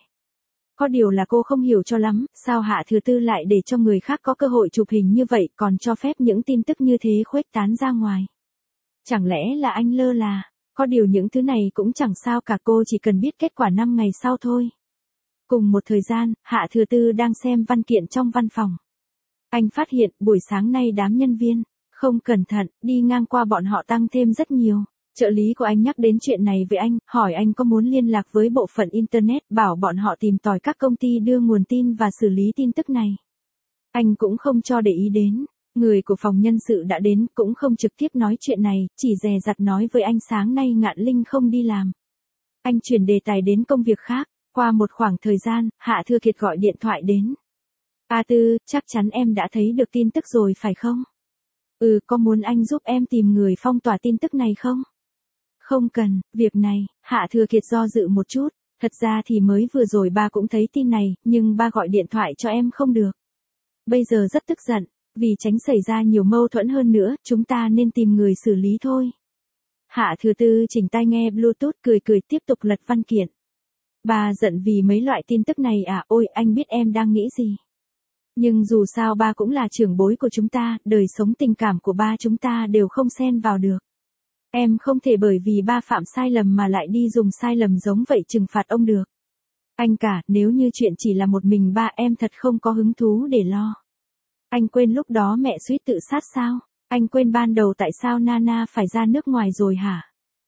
Có điều là cô không hiểu cho lắm, sao Hạ Thừa Tư lại để cho người khác có cơ hội chụp hình như vậy, còn cho phép những tin tức như thế khuếch tán ra ngoài. Chẳng lẽ là anh lơ là, có điều những thứ này cũng chẳng sao cả, cô chỉ cần biết kết quả 5 ngày sau thôi. Cùng một thời gian, Hạ Thừa Tư đang xem văn kiện trong văn phòng. Anh phát hiện buổi sáng nay đám nhân viên, không cẩn thận, đi ngang qua bọn họ tăng thêm rất nhiều. Trợ lý của anh nhắc đến chuyện này với anh, hỏi anh có muốn liên lạc với bộ phận Internet, bảo bọn họ tìm tòi các công ty đưa nguồn tin và xử lý tin tức này. Anh cũng không cho để ý đến. Người của phòng nhân sự đã đến, cũng không trực tiếp nói chuyện này, chỉ dè dặt nói với anh sáng nay Ngạn Linh không đi làm. Anh chuyển đề tài đến công việc khác. Qua một khoảng thời gian, Hạ Thừa Kiệt gọi điện thoại đến. A Tư, chắc chắn em đã thấy được tin tức rồi phải không? Ừ, có muốn anh giúp em tìm người phong tỏa tin tức này không? Không cần, việc này, Hạ Thừa Kiệt do dự một chút. Thật ra thì mới vừa rồi ba cũng thấy tin này, nhưng ba gọi điện thoại cho em không được. Bây giờ rất tức giận, vì tránh xảy ra nhiều mâu thuẫn hơn nữa, chúng ta nên tìm người xử lý thôi. Hạ Thừa Tư chỉnh tai nghe Bluetooth cười cười tiếp tục lật văn kiện. Ba giận vì mấy loại tin tức này à, ôi anh biết em đang nghĩ gì. Nhưng dù sao ba cũng là trưởng bối của chúng ta, đời sống tình cảm của ba chúng ta đều không xen vào được. Em không thể bởi vì ba phạm sai lầm mà lại đi dùng sai lầm giống vậy trừng phạt ông được. Anh cả, nếu như chuyện chỉ là một mình ba em thật không có hứng thú để lo. Anh quên lúc đó mẹ suýt tự sát sao? Anh quên ban đầu tại sao Nana phải ra nước ngoài rồi hả?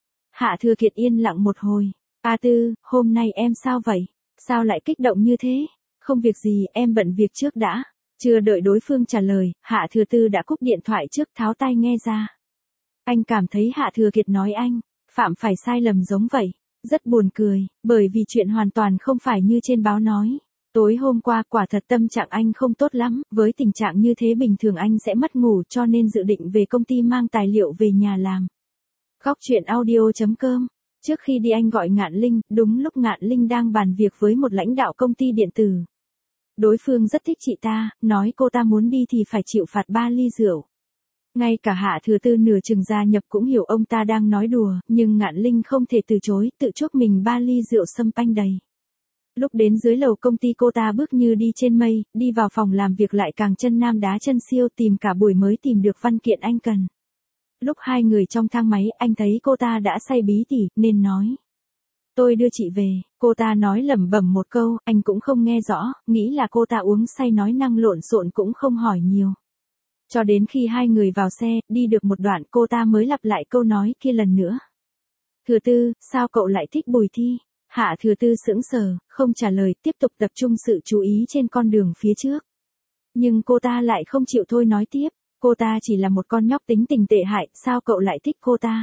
Hạ Thừa Kiệt yên lặng một hồi. A Tư, hôm nay em sao vậy? Sao lại kích động như thế? Không việc gì, em bận việc trước đã. Chưa đợi đối phương trả lời, Hạ Thừa Tư đã cúp điện thoại trước tháo tai nghe ra. Anh cảm thấy Hạ Thừa Kiệt nói anh, phạm phải sai lầm giống vậy. Rất buồn cười, bởi vì chuyện hoàn toàn không phải như trên báo nói. Tối hôm qua quả thật tâm trạng anh không tốt lắm, với tình trạng như thế bình thường anh sẽ mất ngủ cho nên dự định về công ty mang tài liệu về nhà làm. Góc chuyện audio.com. Trước khi đi anh gọi Ngạn Linh, đúng lúc Ngạn Linh đang bàn việc với một lãnh đạo công ty điện tử. Đối phương rất thích chị ta, nói cô ta muốn đi thì phải chịu phạt 3 ly rượu. Ngay cả Hạ Thừa Tư nửa chừng gia nhập cũng hiểu ông ta đang nói đùa, nhưng Ngạn Linh không thể từ chối, tự chuốc mình 3 ly rượu sâm panh đầy. Lúc đến dưới lầu công ty cô ta bước như đi trên mây, đi vào phòng làm việc lại càng chân nam đá chân siêu tìm cả buổi mới tìm được văn kiện anh cần. Lúc hai người trong thang máy anh thấy cô ta đã say bí tỉ, nên nói. Tôi đưa chị về, cô ta nói lẩm bẩm một câu, anh cũng không nghe rõ, nghĩ là cô ta uống say nói năng lộn xộn cũng không hỏi nhiều. Cho đến khi hai người vào xe, đi được một đoạn cô ta mới lặp lại câu nói kia lần nữa. Thừa Tư, sao cậu lại thích Bùi Thi? Hạ Thừa Tư sững sờ, không trả lời, tiếp tục tập trung sự chú ý trên con đường phía trước. Nhưng cô ta lại không chịu thôi nói tiếp, cô ta chỉ là một con nhóc tính tình tệ hại, sao cậu lại thích cô ta?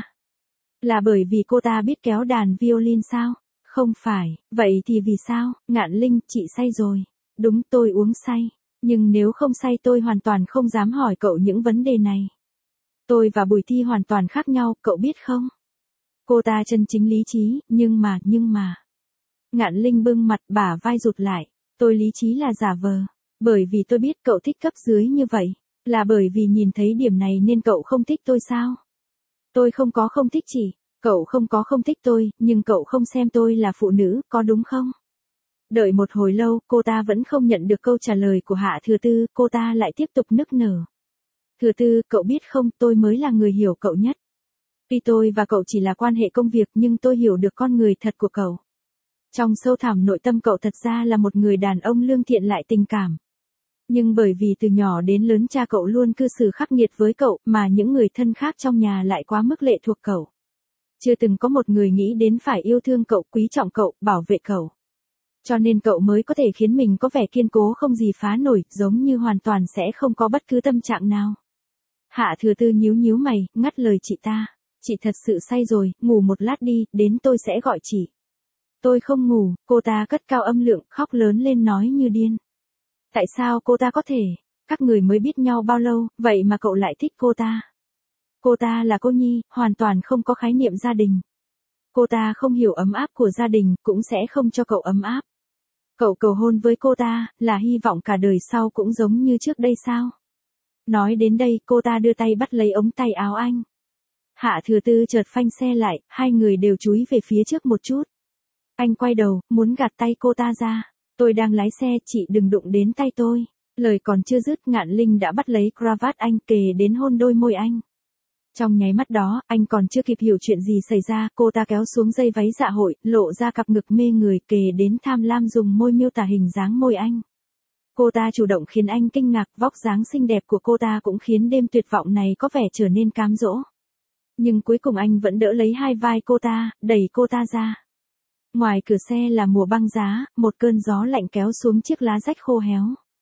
Là bởi vì cô ta biết kéo đàn violin sao? Không phải, vậy thì vì sao? Ngạn Linh, chị say rồi. Đúng, tôi uống say. Nhưng nếu không say tôi hoàn toàn không dám hỏi cậu những vấn đề này. Tôi và Bùi Thi hoàn toàn khác nhau, cậu biết không? Cô ta chân chính lý trí, nhưng mà. Ngạn Linh bưng mặt, bả vai rụt lại. Tôi lý trí là giả vờ. Bởi vì tôi biết cậu thích cấp dưới như vậy. Là bởi vì nhìn thấy điểm này nên cậu không thích tôi sao? Tôi không có không thích chị. Cậu không có không thích tôi, nhưng cậu không xem tôi là phụ nữ, có đúng không? Đợi một hồi lâu, cô ta vẫn không nhận được câu trả lời của Hạ Thừa Tư, cô ta lại tiếp tục nức nở. Thừa Tư, cậu biết không, tôi mới là người hiểu cậu nhất. Tuy tôi và cậu chỉ là quan hệ công việc nhưng tôi hiểu được con người thật của cậu. Trong sâu thẳm nội tâm cậu thật ra là một người đàn ông lương thiện lại tình cảm. Nhưng bởi vì từ nhỏ đến lớn cha cậu luôn cư xử khắc nghiệt với cậu mà những người thân khác trong nhà lại quá mức lệ thuộc cậu. Chưa từng có một người nghĩ đến phải yêu thương cậu, quý trọng cậu, bảo vệ cậu. Cho nên cậu mới có thể khiến mình có vẻ kiên cố không gì phá nổi, giống như hoàn toàn sẽ không có bất cứ tâm trạng nào. Hạ Thừa Tư nhíu mày, ngắt lời chị ta. Chị thật sự say rồi, ngủ một lát đi, đến tôi sẽ gọi chị. Tôi không ngủ, cô ta cất cao âm lượng, khóc lớn lên nói như điên. Tại sao cô ta có thể? Các người mới biết nhau bao lâu, vậy mà cậu lại thích cô ta? Cô ta là cô nhi, hoàn toàn không có khái niệm gia đình. Cô ta không hiểu ấm áp của gia đình, cũng sẽ không cho cậu ấm áp. Cậu cầu hôn với cô ta, là hy vọng cả đời sau cũng giống như trước đây sao? Nói đến đây, cô ta đưa tay bắt lấy ống tay áo anh. Hạ Thừa Tư chợt phanh xe lại, hai người đều chúi về phía trước một chút. Anh quay đầu, muốn gạt tay cô ta ra. Tôi đang lái xe, chị đừng đụng đến tay tôi. Lời còn chưa dứt, Ngạn Linh đã bắt lấy cravat anh, kề đến hôn đôi môi anh. Trong nháy mắt đó, anh còn chưa kịp hiểu chuyện gì xảy ra, cô ta kéo xuống dây váy dạ hội, lộ ra cặp ngực mê người, kề đến tham lam dùng môi miêu tả hình dáng môi anh. Cô ta chủ động khiến anh kinh ngạc, vóc dáng xinh đẹp của cô ta cũng khiến đêm tuyệt vọng này có vẻ trở nên cám dỗ. Nhưng cuối cùng anh vẫn đỡ lấy hai vai cô ta, đẩy cô ta ra. Ngoài cửa xe là mùa băng giá, một cơn gió lạnh kéo xuống chiếc lá rách khô héo.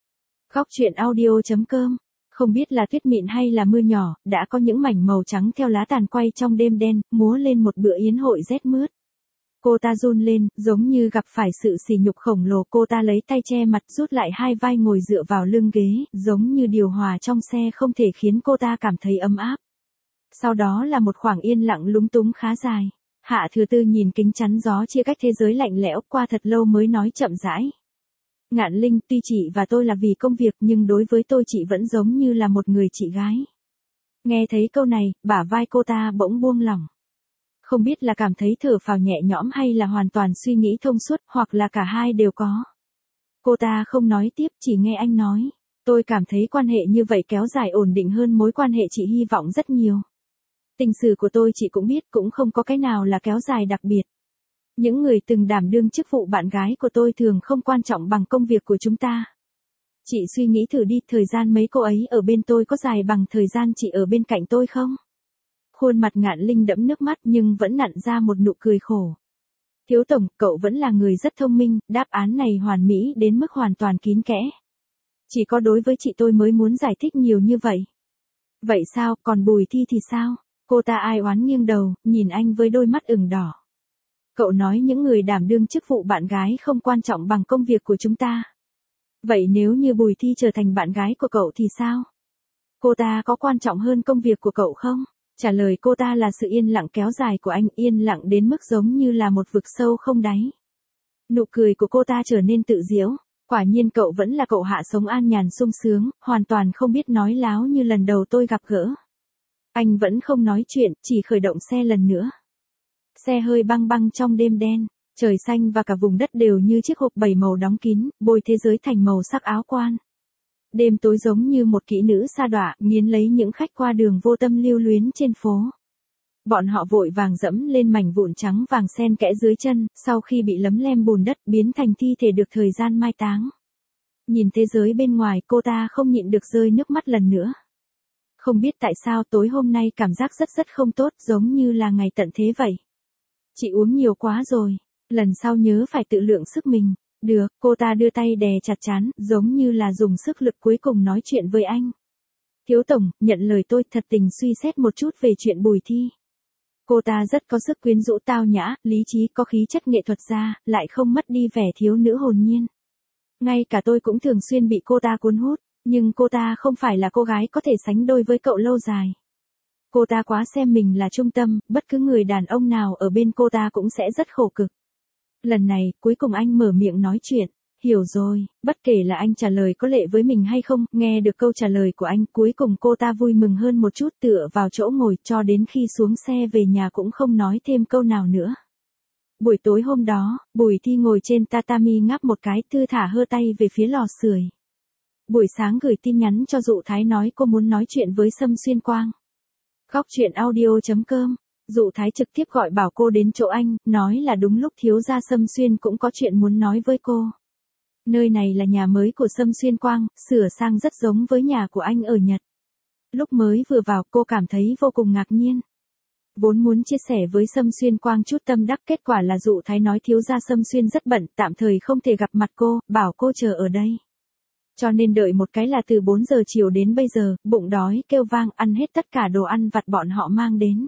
Góc truyện audio.com. Không biết là tuyết mịn hay là mưa nhỏ, đã có những mảnh màu trắng theo lá tàn quay trong đêm đen, múa lên một bữa yến hội rét mướt. Cô ta run lên, giống như gặp phải sự sỉ nhục khổng lồ. Cô ta lấy tay che mặt, rút lại hai vai ngồi dựa vào lưng ghế, giống như điều hòa trong xe không thể khiến cô ta cảm thấy ấm áp. Sau đó là một khoảng yên lặng lúng túng khá dài. Hạ Thừa Tư nhìn kính chắn gió chia cách thế giới lạnh lẽo, qua thật lâu mới nói chậm rãi. Ngạn Linh, tuy chị và tôi là vì công việc nhưng đối với tôi chị vẫn giống như là một người chị gái. Nghe thấy câu này, bả vai cô ta bỗng buông lỏng. Không biết là cảm thấy thở phào nhẹ nhõm hay là hoàn toàn suy nghĩ thông suốt, hoặc là cả hai đều có. Cô ta không nói tiếp, chỉ nghe anh nói. Tôi cảm thấy quan hệ như vậy kéo dài ổn định hơn mối quan hệ chị hy vọng rất nhiều. Tình sử của tôi chị cũng biết, cũng không có cái nào là kéo dài đặc biệt. Những người từng đảm đương chức vụ bạn gái của tôi thường không quan trọng bằng công việc của chúng ta. Chị suy nghĩ thử đi, thời gian mấy cô ấy ở bên tôi có dài bằng thời gian chị ở bên cạnh tôi không? Khuôn mặt Ngạn Linh đẫm nước mắt nhưng vẫn nặn ra một nụ cười khổ. Thiếu tổng, cậu vẫn là người rất thông minh, đáp án này hoàn mỹ đến mức hoàn toàn kín kẽ. Chỉ có đối với chị tôi mới muốn giải thích nhiều như vậy. Vậy sao, còn Bùi Thi thì sao? Cô ta ai oán nghiêng đầu, nhìn anh với đôi mắt ửng đỏ. Cậu nói những người đảm đương chức vụ bạn gái không quan trọng bằng công việc của chúng ta. Vậy nếu như Bùi Thi trở thành bạn gái của cậu thì sao? Cô ta có quan trọng hơn công việc của cậu không? Trả lời cô ta là sự yên lặng kéo dài của anh, yên lặng đến mức giống như là một vực sâu không đáy. Nụ cười của cô ta trở nên tự giễu. Quả nhiên cậu vẫn là cậu Hạ, sống an nhàn sung sướng, hoàn toàn không biết nói láo như lần đầu tôi gặp gỡ. Anh vẫn không nói chuyện, chỉ khởi động xe lần nữa. Xe hơi băng băng trong đêm đen, trời xanh và cả vùng đất đều như chiếc hộp 7 màu đóng kín, bôi thế giới thành màu sắc áo quan. Đêm tối giống như một kỹ nữ sa đọa, nghiến lấy những khách qua đường vô tâm lưu luyến trên phố. Bọn họ vội vàng dẫm lên mảnh vụn trắng vàng xen kẽ dưới chân, sau khi bị lấm lem bùn đất biến thành thi thể được thời gian mai táng. Nhìn thế giới bên ngoài, cô ta không nhịn được rơi nước mắt lần nữa. Không biết tại sao tối hôm nay cảm giác rất không tốt, giống như là ngày tận thế vậy. Chị uống nhiều quá rồi, lần sau nhớ phải tự lượng sức mình. Được, cô ta đưa tay đè chặt trán, giống như là dùng sức lực cuối cùng nói chuyện với anh. Thiếu tổng, nhận lời tôi, thật tình suy xét một chút về chuyện Bùi Thi. Cô ta rất có sức quyến rũ, tao nhã, lý trí, có khí chất nghệ thuật gia, lại không mất đi vẻ thiếu nữ hồn nhiên. Ngay cả tôi cũng thường xuyên bị cô ta cuốn hút, nhưng cô ta không phải là cô gái có thể sánh đôi với cậu lâu dài. Cô ta quá xem mình là trung tâm, bất cứ người đàn ông nào ở bên cô ta cũng sẽ rất khổ cực. Lần này, cuối cùng anh mở miệng nói chuyện. Hiểu rồi, bất kể là anh trả lời có lệ với mình hay không, nghe được câu trả lời của anh, cuối cùng cô ta vui mừng hơn một chút, tựa vào chỗ ngồi, cho đến khi xuống xe về nhà cũng không nói thêm câu nào nữa. Buổi tối hôm đó, Bùi Thi ngồi trên tatami ngáp một cái, thư thả hơ tay về phía lò sưởi. Buổi sáng gửi tin nhắn cho Dụ Thái nói cô muốn nói chuyện với Sâm Xuyên Quang. Góc truyện audio.com. Dụ Thái trực tiếp gọi bảo cô đến chỗ anh, nói là đúng lúc thiếu gia Sâm Xuyên cũng có chuyện muốn nói với cô. Nơi này là nhà mới của Sâm Xuyên Quang, sửa sang rất giống với nhà của anh ở Nhật. Lúc mới vừa vào cô cảm thấy vô cùng ngạc nhiên. Vốn muốn chia sẻ với Sâm Xuyên Quang chút tâm đắc, kết quả là Dụ Thái nói thiếu gia Sâm Xuyên rất bận, tạm thời không thể gặp mặt cô, bảo cô chờ ở đây. Cho nên đợi một cái là từ 4 giờ chiều đến bây giờ, bụng đói, kêu vang, ăn hết tất cả đồ ăn vặt bọn họ mang đến.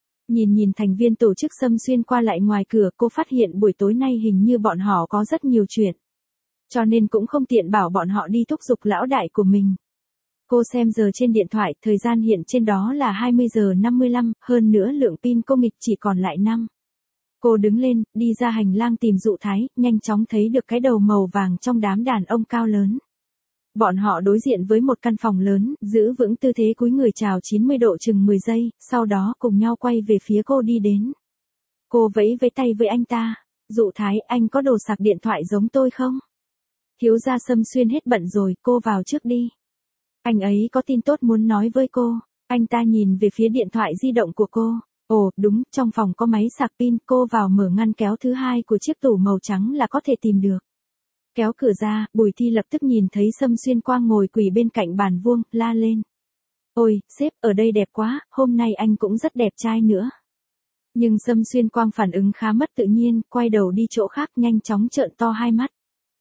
Nhìn thành viên tổ chức Sâm Xuyên qua lại ngoài cửa, cô phát hiện buổi tối nay hình như bọn họ có rất nhiều chuyện. Cho nên cũng không tiện bảo bọn họ đi thúc giục lão đại của mình. Cô xem giờ trên điện thoại, thời gian hiện trên đó là 20 giờ 55, hơn nữa lượng pin cô nghịch chỉ còn lại 5. Cô đứng lên, đi ra hành lang tìm Dụ Thái, nhanh chóng thấy được cái đầu màu vàng trong đám đàn ông cao lớn. Bọn họ đối diện với một căn phòng lớn, giữ vững tư thế cúi người chào 90 độ chừng 10 giây, sau đó cùng nhau quay về phía cô đi đến. Cô vẫy tay với anh ta. Dụ Thái, anh có đồ sạc điện thoại giống tôi không? Thiếu gia Sâm Xuyên hết bận rồi, cô vào trước đi. Anh ấy có tin tốt muốn nói với cô. Anh ta nhìn về phía điện thoại di động của cô. Ồ, đúng, trong phòng có máy sạc pin, cô vào mở ngăn kéo thứ hai của chiếc tủ màu trắng là có thể tìm được. Kéo cửa ra, Bùi Thi lập tức nhìn thấy Sâm Xuyên Quang ngồi quỳ bên cạnh bàn vuông, la lên. Ôi, sếp, ở đây đẹp quá, hôm nay anh cũng rất đẹp trai nữa. Nhưng Sâm Xuyên Quang phản ứng khá mất tự nhiên, quay đầu đi chỗ khác nhanh chóng trợn to hai mắt.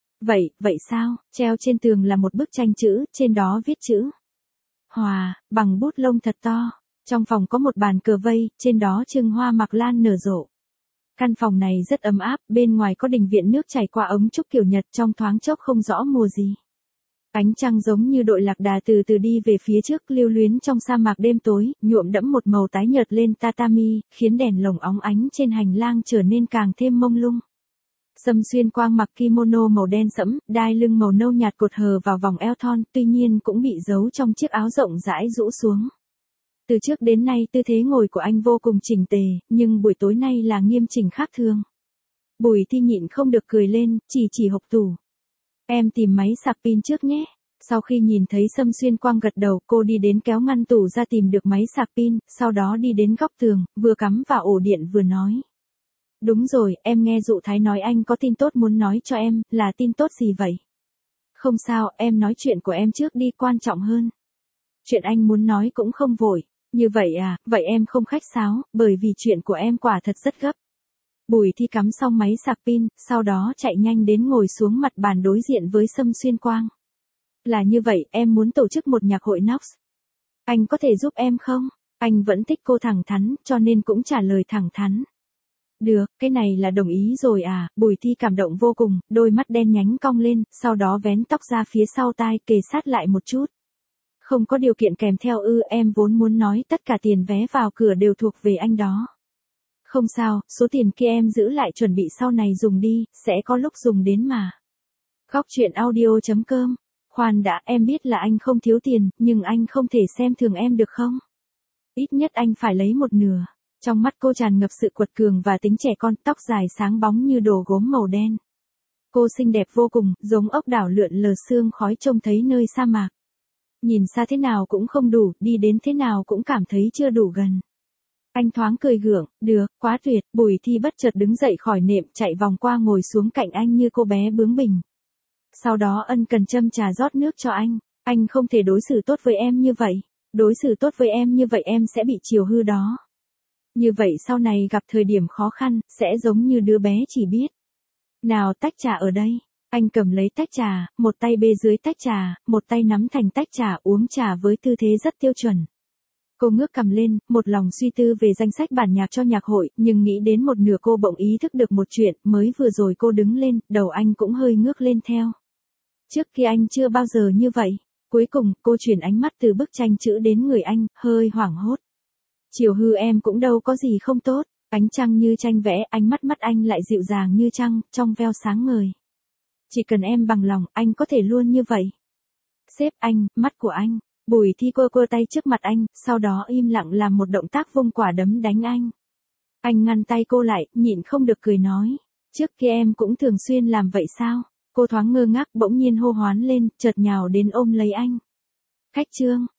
Vậy sao, treo trên tường là một bức tranh chữ, trên đó viết chữ Hòa, bằng bút lông thật to. Trong phòng có một bàn cờ vây, trên đó trưng hoa mạc lan nở rộ. Căn phòng này rất ấm áp, bên ngoài có đình viện nước chảy qua ống trúc kiểu Nhật trong thoáng chốc không rõ mùa gì. Ánh trăng giống như đội lạc đà từ từ đi về phía trước lưu luyến trong sa mạc đêm tối, nhuộm đẫm một màu tái nhợt lên tatami, khiến đèn lồng óng ánh trên hành lang trở nên càng thêm mông lung. Sâm Xuyên Quang mặc kimono màu đen sẫm, đai lưng màu nâu nhạt cột hờ vào vòng eo thon, tuy nhiên cũng bị giấu trong chiếc áo rộng rãi rũ xuống. Từ trước đến nay tư thế ngồi của anh vô cùng chỉnh tề, nhưng buổi tối nay là nghiêm chỉnh khác thường. Bùi Thi nhịn không được cười lên, chỉ hộc tủ. Em tìm máy sạc pin trước nhé. Sau khi nhìn thấy Sâm Xuyên Quang gật đầu, cô đi đến kéo ngăn tủ ra tìm được máy sạc pin, sau đó đi đến góc tường, vừa cắm vào ổ điện vừa nói. Đúng rồi, em nghe Dụ Thái nói anh có tin tốt muốn nói cho em, là tin tốt gì vậy? Không sao, em nói chuyện của em trước đi, quan trọng hơn. Chuyện anh muốn nói cũng không vội. Như vậy à, vậy em không khách sáo, bởi vì chuyện của em quả thật rất gấp. Bùi Thi cắm xong máy sạc pin, sau đó chạy nhanh đến ngồi xuống mặt bàn đối diện với Sâm Xuyên Quang. Là như vậy, em muốn tổ chức một nhạc hội Nox. Anh có thể giúp em không? Anh vẫn thích cô thẳng thắn, cho nên cũng trả lời thẳng thắn. Được, cái này là đồng ý rồi à, Bùi Thi cảm động vô cùng, đôi mắt đen nhánh cong lên, sau đó vén tóc ra phía sau tai, kề sát lại một chút. Không có điều kiện kèm theo ư, em vốn muốn nói tất cả tiền vé vào cửa đều thuộc về anh đó. Không sao, số tiền kia em giữ lại chuẩn bị sau này dùng đi, sẽ có lúc dùng đến mà. Góc chuyện audio.com. Khoan đã, em biết là anh không thiếu tiền, nhưng anh không thể xem thường em được không? Ít nhất anh phải lấy một nửa. Trong mắt cô tràn ngập sự quật cường và tính trẻ con, tóc dài sáng bóng như đồ gốm màu đen. Cô xinh đẹp vô cùng, giống ốc đảo lượn lờ sương khói trông thấy nơi sa mạc. Nhìn xa thế nào cũng không đủ, đi đến thế nào cũng cảm thấy chưa đủ gần. Anh thoáng cười gượng, được, quá tuyệt, Bùi Thi bất chợt đứng dậy khỏi nệm, chạy vòng qua ngồi xuống cạnh anh như cô bé bướng bỉnh. Sau đó ân cần châm trà rót nước cho anh không thể đối xử tốt với em như vậy, đối xử tốt với em như vậy em sẽ bị chiều hư đó. Như vậy sau này gặp thời điểm khó khăn, sẽ giống như đứa bé chỉ biết. Nào tách trà ở đây. Anh cầm lấy tách trà, một tay bê dưới tách trà, một tay nắm thành tách trà uống trà với tư thế rất tiêu chuẩn. Cô ngước cằm lên, một lòng suy tư về danh sách bản nhạc cho nhạc hội, nhưng nghĩ đến một nửa cô bỗng ý thức được một chuyện, mới vừa rồi cô đứng lên, đầu anh cũng hơi ngước lên theo. Trước kia anh chưa bao giờ như vậy. Cuối cùng, cô chuyển ánh mắt từ bức tranh chữ đến người anh, hơi hoảng hốt. Chiều hư em cũng đâu có gì không tốt, ánh trăng như tranh vẽ, ánh mắt anh lại dịu dàng như trăng, trong veo sáng ngời. Chỉ cần em bằng lòng, anh có thể luôn như vậy. Sếp anh, mắt của anh. Bùi Thi quơ tay trước mặt anh, sau đó im lặng làm một động tác vung quả đấm đánh anh. Anh ngăn tay cô lại, nhịn không được cười nói. Trước kia em cũng thường xuyên làm vậy sao? Cô thoáng ngơ ngác bỗng nhiên hô hoán lên, chợt nhào đến ôm lấy anh. Khách Trương,